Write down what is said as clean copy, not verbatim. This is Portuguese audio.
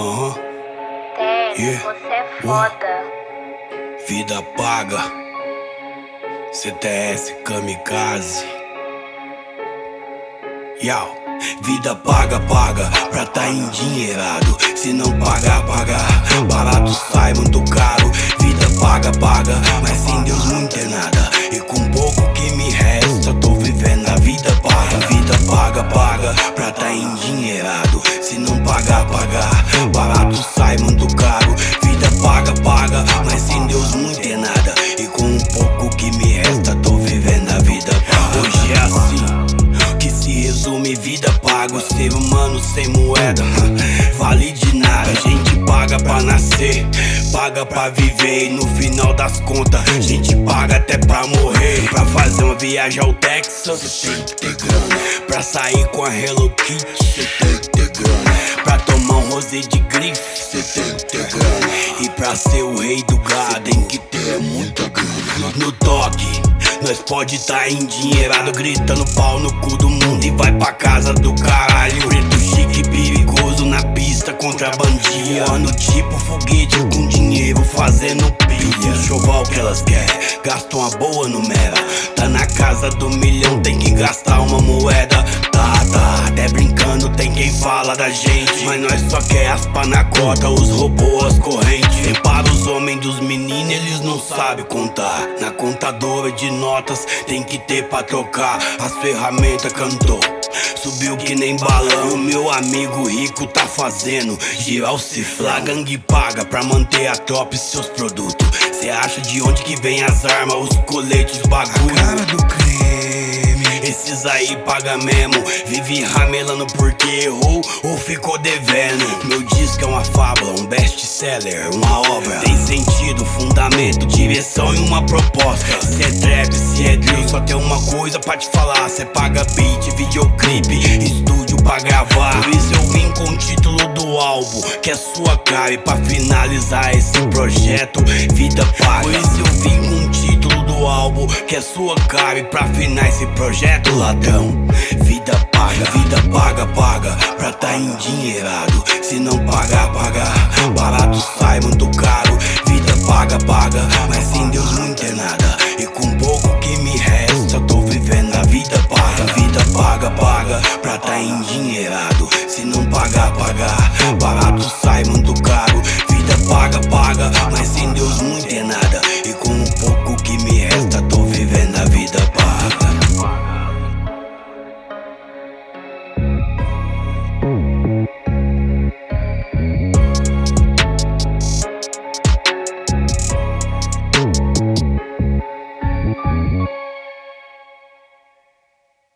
Você é foda. Vida paga, CTS Kamikaze. Yau. Vida paga, pra tá endinheirado. Se não pagar, barato sai muito caro. Vida paga, mas sem Deus muito é nada. E com pouco que me resta, tô vivendo a vida paga. Vida paga, pra tá endinheirado. Se não pagar, barato sai muito caro. Vida paga, mas sem Deus muito é nada. E com um pouco que me resta, tô vivendo a vida paga. Hoje é assim que se resume vida paga. O ser humano sem moeda vale de nada. A gente paga pra nascer, paga pra viver. E no final das contas, a gente paga até pra morrer. Pra fazer uma viagem ao Texas, cê tem que ter grana. Pra sair com a Hello Kitty, cê tem que ter grana. Pra tomar um rosé de grife, cê tem que ter grana. E pra ser o rei do gado, tem que ter muita grana. No toque, nós pode tá endinheirado, gritando pau no cu do mundo e vai pra casa do caralho. Preto chique perigoso na pista, contrabandia, voando tipo foguete com dinheiro fazendo pilha. Choval que elas querem, gasta uma boa numera. Tá na casa do milhão, tem que gastar uma moeda. Tá, até brincando, tem quem fala da gente, mas nós só quer as panacota, os robôs, as correntes. Separa os homens dos meninos, eles não sabem contar. Na contadora de notas tem que ter pra trocar. As ferramentas cantou, subiu que nem balão. O meu amigo rico tá fazendo girar o cifrão. A gangue paga pra manter a tropa e seus produtos. Cê acha de onde que vem as armas, os coletes, os bagulho? A cara do creme. Esses aí paga mesmo, vive ramelando porque errou ou ficou devendo. Meu disco é uma fábula, um best-seller, uma obra. Tem sentido, fundamento, direção e uma proposta. Se é trap, se é drill, só tem uma coisa pra te falar. Cê paga beat, videoclipe, estúdio pra gravar. Por isso eu vim com o título do álbum, que é sua cara. E pra finalizar esse projeto, vida paga. Por isso eu vim com o título do álbum, que é sua cara. E pra finalizar esse projeto, ladrão, vida paga, pra tá endinheirado. Se não pagar, barato sai muito caro. Vida paga, mas sem Deus muito